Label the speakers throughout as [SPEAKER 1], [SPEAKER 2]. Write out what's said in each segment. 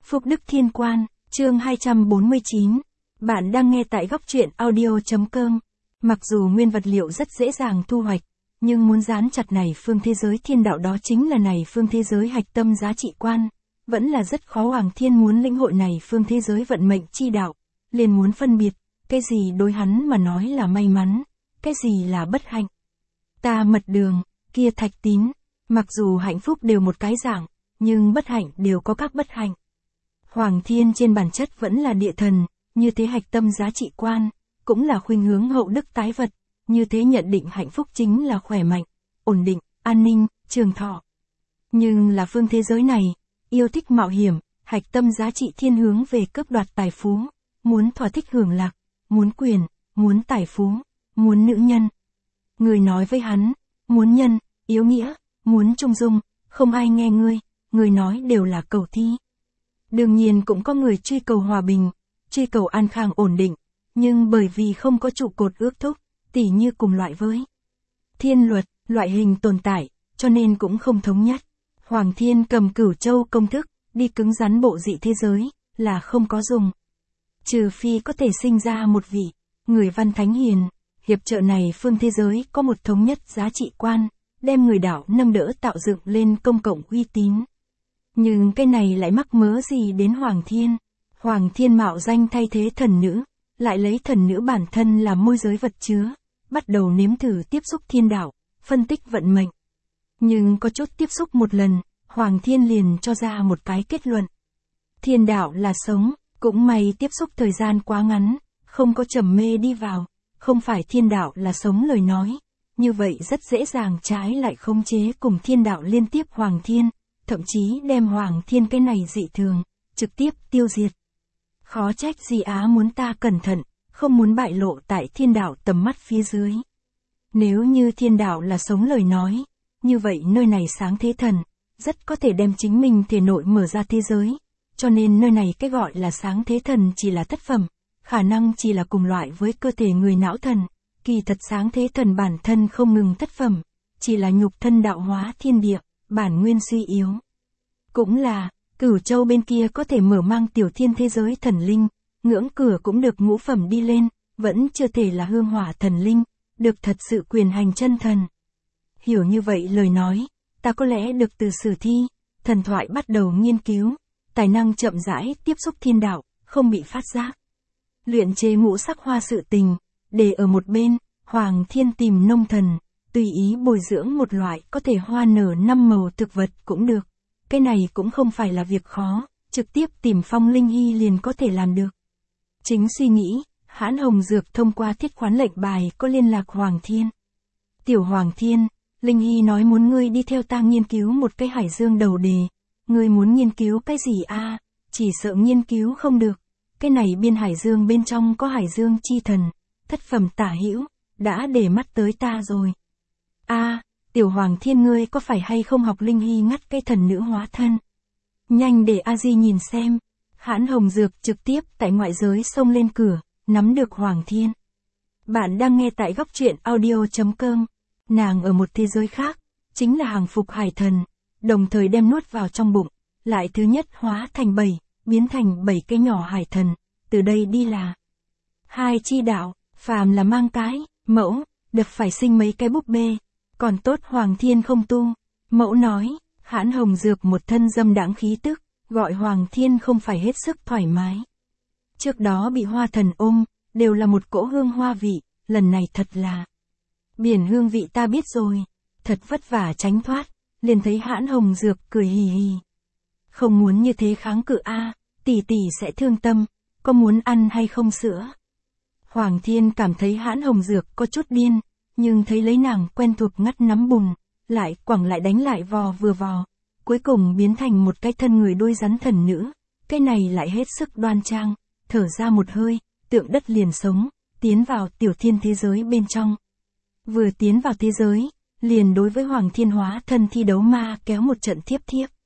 [SPEAKER 1] Phúc Đức Thiên Quan, chương 249. Bạn đang nghe tại góc truyện audio.com. Mặc dù nguyên vật liệu rất dễ dàng thu hoạch, nhưng muốn dán chặt này phương thế giới thiên đạo, đó chính là này phương thế giới hạch tâm giá trị quan, vẫn là rất khó. Hoàng Thiên muốn lĩnh hội này phương thế giới vận mệnh chi đạo, liền muốn phân biệt, cái gì đối hắn mà nói là may mắn, cái gì là bất hạnh. Ta mật đường, kia thạch tín, mặc dù hạnh phúc đều một cái dạng, nhưng bất hạnh đều có các bất hạnh. Hoàng Thiên trên bản chất vẫn là địa thần, như thế hạch tâm giá trị quan, cũng là khuynh hướng hậu đức tái vật, như thế nhận định hạnh phúc chính là khỏe mạnh, ổn định, an ninh, trường thọ. Nhưng là phương thế giới này, yêu thích mạo hiểm, hạch tâm giá trị thiên hướng về cướp đoạt tài phú, muốn thỏa thích hưởng lạc, muốn quyền, muốn tài phú, muốn nữ nhân. Người nói với hắn, muốn nhân, yếu nghĩa, muốn trung dung, không ai nghe ngươi, người nói đều là cầu thi. Đương nhiên cũng có người truy cầu hòa bình, truy cầu an khang ổn định, nhưng bởi vì không có trụ cột ước thúc, tỉ như cùng loại với thiên luật, loại hình tồn tại, cho nên cũng không thống nhất. Hoàng Thiên cầm Cửu Châu công thức, đi cứng rắn bộ dị thế giới, là không có dùng. Trừ phi có thể sinh ra một vị, người văn thánh hiền, hiệp trợ này phương thế giới có một thống nhất giá trị quan, đem người đạo nâng đỡ tạo dựng lên công cộng uy tín. Nhưng cái này lại mắc mớ gì đến Hoàng Thiên? Hoàng Thiên mạo danh thay thế thần nữ, lại lấy thần nữ bản thân làm môi giới vật chứa, bắt đầu nếm thử tiếp xúc thiên đạo, phân tích vận mệnh. Nhưng có chút tiếp xúc một lần, Hoàng Thiên liền cho ra một cái kết luận. Thiên đạo là sống, cũng may tiếp xúc thời gian quá ngắn, không có trầm mê đi vào, không phải thiên đạo là sống lời nói. Như vậy rất dễ dàng trái lại khống chế cùng thiên đạo liên tiếp Hoàng Thiên, thậm chí đem Hoàng Thiên cái này dị thường, trực tiếp tiêu diệt. Khó trách Di Á muốn ta cẩn thận, không muốn bại lộ tại thiên đạo tầm mắt phía dưới. Nếu như thiên đạo là sống lời nói, như vậy nơi này sáng thế thần, rất có thể đem chính mình thể nội mở ra thế giới, cho nên nơi này cái gọi là sáng thế thần chỉ là thất phẩm, khả năng chỉ là cùng loại với cơ thể người não thần, kỳ thật sáng thế thần bản thân không ngừng thất phẩm, chỉ là nhục thân đạo hóa thiên địa, bản nguyên suy yếu. Cũng là, Cửu Châu bên kia có thể mở mang tiểu thiên thế giới thần linh, ngưỡng cửa cũng được ngũ phẩm đi lên, vẫn chưa thể là hương hỏa thần linh, được thật sự quyền hành chân thần. Hiểu như vậy lời nói, ta có lẽ được từ sử thi, thần thoại bắt đầu nghiên cứu, tài năng chậm rãi tiếp xúc thiên đạo, không bị phát giác. Luyện chế ngũ sắc hoa sự tình, để ở một bên, Hoàng Thiên tìm nông thần, tùy ý bồi dưỡng một loại có thể hoa nở 5 màu thực vật cũng được. Cái này cũng không phải là việc khó, trực tiếp tìm Phong Linh Hy liền có thể làm được. Chính suy nghĩ, Hãn Hồng Dược thông qua thiết khoán lệnh bài có liên lạc Hoàng Thiên. Tiểu Hoàng Thiên, Linh Hy nói muốn ngươi đi theo ta nghiên cứu một cái hải dương đầu đề. Ngươi muốn nghiên cứu cái gì a? Chỉ sợ nghiên cứu không được. Cái này biên hải dương bên trong có hải dương chi thần, thất phẩm tả hữu, đã để mắt tới ta rồi. A, Tiểu Hoàng Thiên ngươi có phải hay không học Linh Hy ngắt cái thần nữ hóa thân? Nhanh để A-di nhìn xem. Hãn Hồng Dược trực tiếp tại ngoại giới xông lên cửa, nắm được Hoàng Thiên. Bạn đang nghe tại góc truyện audio.com. Nàng ở một thế giới khác, chính là hàng phục hải thần, đồng thời đem nuốt vào trong bụng, lại thứ nhất hóa thành 7, biến thành 7 cái nhỏ hải thần, từ đây đi là hai chi đạo, phàm là mang cái, mẫu, được phải sinh mấy cái búp bê, còn tốt Hoàng Thiên không tu. Mẫu nói, Hãn Hồng Dược một thân dâm đãng khí tức, gọi Hoàng Thiên không phải hết sức thoải mái. Trước đó bị hoa thần ôm, đều là một cỗ hương hoa vị, lần này thật là biển hương vị ta biết rồi, thật vất vả tránh thoát, liền thấy Hãn Hồng Dược cười hì hì. Không muốn như thế kháng cự a, tỷ tỷ sẽ thương tâm, có muốn ăn hay không sữa? Hoàng Thiên cảm thấy Hãn Hồng Dược có chút điên, nhưng thấy lấy nàng quen thuộc ngắt nắm bùn, lại quẳng lại đánh lại vò vừa vò, cuối cùng biến thành một cái thân người đôi rắn thần nữ, cái này lại hết sức đoan trang, thở ra một hơi, tượng đất liền sống, tiến vào tiểu thiên thế giới bên trong. Vừa tiến vào thế giới, liền đối với Hoàng Thiên hóa thân thi đấu ma kéo một trận thiếp.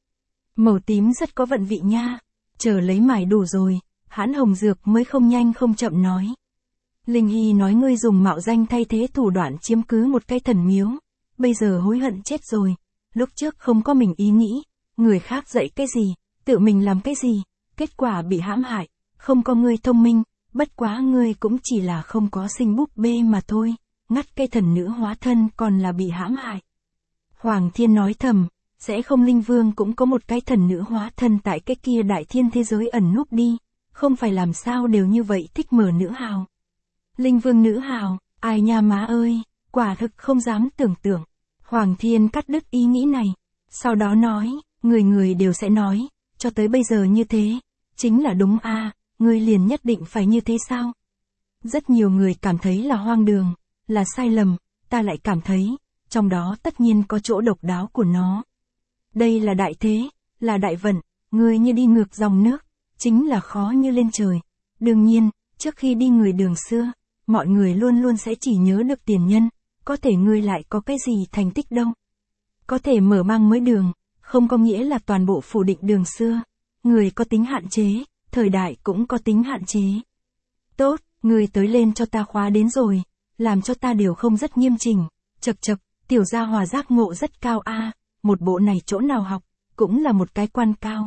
[SPEAKER 1] Màu tím rất có vận vị nha, chờ lấy mải đủ rồi, Hãn Hồng Dược mới không nhanh không chậm nói. Linh Hy nói ngươi dùng mạo danh thay thế thủ đoạn chiếm cứ một cái thần miếu, bây giờ hối hận chết rồi, lúc trước không có mình ý nghĩ, người khác dạy cái gì, tự mình làm cái gì, kết quả bị hãm hại, không có ngươi thông minh, bất quá ngươi cũng chỉ là không có sinh búp bê mà thôi, ngắt cây thần nữ hóa thân còn là bị hãm hại. Hoàng Thiên nói thầm, sẽ không Linh Vương cũng có một cái thần nữ hóa thân tại cái kia đại thiên thế giới ẩn núp đi, không phải làm sao đều như vậy thích mở nữ hào. Linh Vương nữ hào, ai nha má ơi, quả thực không dám tưởng tượng. Hoàng Thiên cắt đứt ý nghĩ này, sau đó nói, người người đều sẽ nói, cho tới bây giờ như thế, chính là đúng a, ngươi liền nhất định phải như thế sao? Rất nhiều người cảm thấy là hoang đường, là sai lầm, ta lại cảm thấy, trong đó tất nhiên có chỗ độc đáo của nó. Đây là đại thế, là đại vận, ngươi như đi ngược dòng nước, chính là khó như lên trời. Đương nhiên, trước khi đi người đường xưa, mọi người luôn luôn sẽ chỉ nhớ được tiền nhân, có thể ngươi lại có cái gì thành tích đâu. Có thể mở mang mới đường, không có nghĩa là toàn bộ phủ định đường xưa. Người có tính hạn chế, thời đại cũng có tính hạn chế. Tốt, người tới lên cho ta khóa đến rồi, làm cho ta đều không rất nghiêm chỉnh, chật chật, tiểu gia hòa giác ngộ rất cao a, một bộ này chỗ nào học, cũng là một cái quan cao.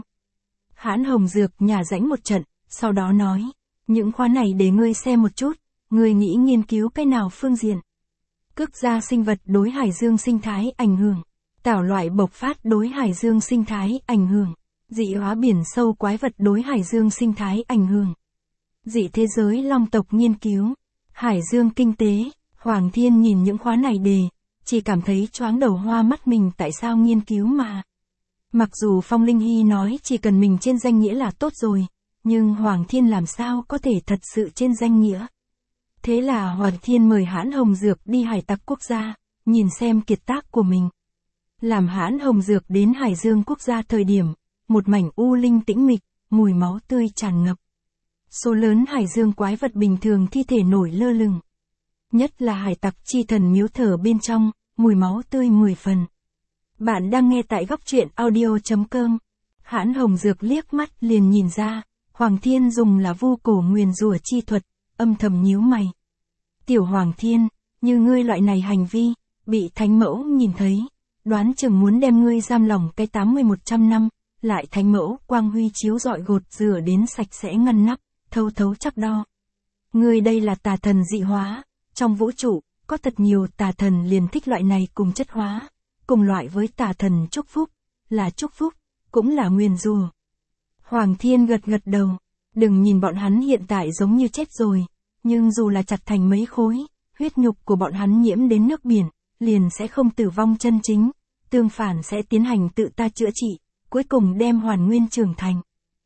[SPEAKER 1] Hãn Hồng Dược nhả rãnh một trận, sau đó nói, những khóa này để ngươi xem một chút, ngươi nghĩ nghiên cứu cái nào phương diện. Cước gia sinh vật đối hải dương sinh thái ảnh hưởng, tảo loại bộc phát đối hải dương sinh thái ảnh hưởng, dị hóa biển sâu quái vật đối hải dương sinh thái ảnh hưởng. Dị thế giới long tộc nghiên cứu, hải dương kinh tế, Hoàng Thiên nhìn những khóa này đề, chỉ cảm thấy choáng đầu hoa mắt mình tại sao nghiên cứu mà. Mặc dù Phong Linh Hy nói chỉ cần mình trên danh nghĩa là tốt rồi, nhưng Hoàng Thiên làm sao có thể thật sự trên danh nghĩa. Thế là Hoàng Thiên mời Hãn Hồng Dược đi hải tặc quốc gia, nhìn xem kiệt tác của mình. Làm Hãn Hồng Dược đến Hải Dương quốc gia thời điểm, một mảnh u linh tĩnh mịch, mùi máu tươi tràn ngập. Số lớn hải dương quái vật bình thường thi thể nổi lơ lửng. Nhất là hải tặc chi thần miếu thờ bên trong, mùi máu tươi 10 phần. Bạn đang nghe tại góc truyện audio.com. Hãn Hồng Dược liếc mắt liền nhìn ra, Hoàng Thiên dùng là vu cổ nguyền rủa chi thuật, âm thầm nhíu mày. Tiểu Hoàng Thiên, như ngươi loại này hành vi, bị Thánh Mẫu nhìn thấy, đoán chừng muốn đem ngươi giam lỏng cái 80-100 năm, lại Thánh Mẫu quang huy chiếu rọi gột rửa đến sạch sẽ ngăn nắp, thâu thấu chắc đo. Ngươi đây là tà thần dị hóa, trong vũ trụ, có thật nhiều tà thần liền thích loại này cùng chất hóa, cùng loại với tà thần chúc phúc, là chúc phúc, cũng là nguyền rủa. Hoàng Thiên gật gật đầu, đừng nhìn bọn hắn hiện tại giống như chết rồi, nhưng dù là chặt thành mấy khối, huyết nhục của bọn hắn nhiễm đến nước biển, liền sẽ không tử vong chân chính, tương phản sẽ tiến hành tự ta chữa trị, cuối cùng đem hoàn nguyên trưởng thành.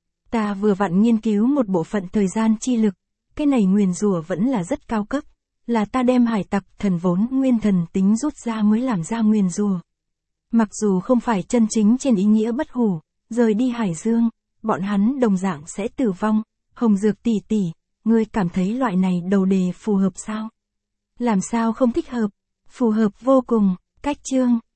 [SPEAKER 1] Ta vừa vặn nghiên cứu một bộ phận thời gian chi lực, cái này nguyền rủa vẫn là rất cao cấp, là ta đem hải tặc thần vốn nguyên thần tính rút ra mới làm ra nguyền rủa. Mặc dù không phải chân chính trên ý nghĩa bất hủ, rời đi hải dương, bọn hắn đồng dạng sẽ tử vong. Hồng Dược tỷ tỷ, ngươi cảm thấy loại này đầu đề phù hợp sao? Làm sao không thích hợp? Phù hợp vô cùng. Cách chương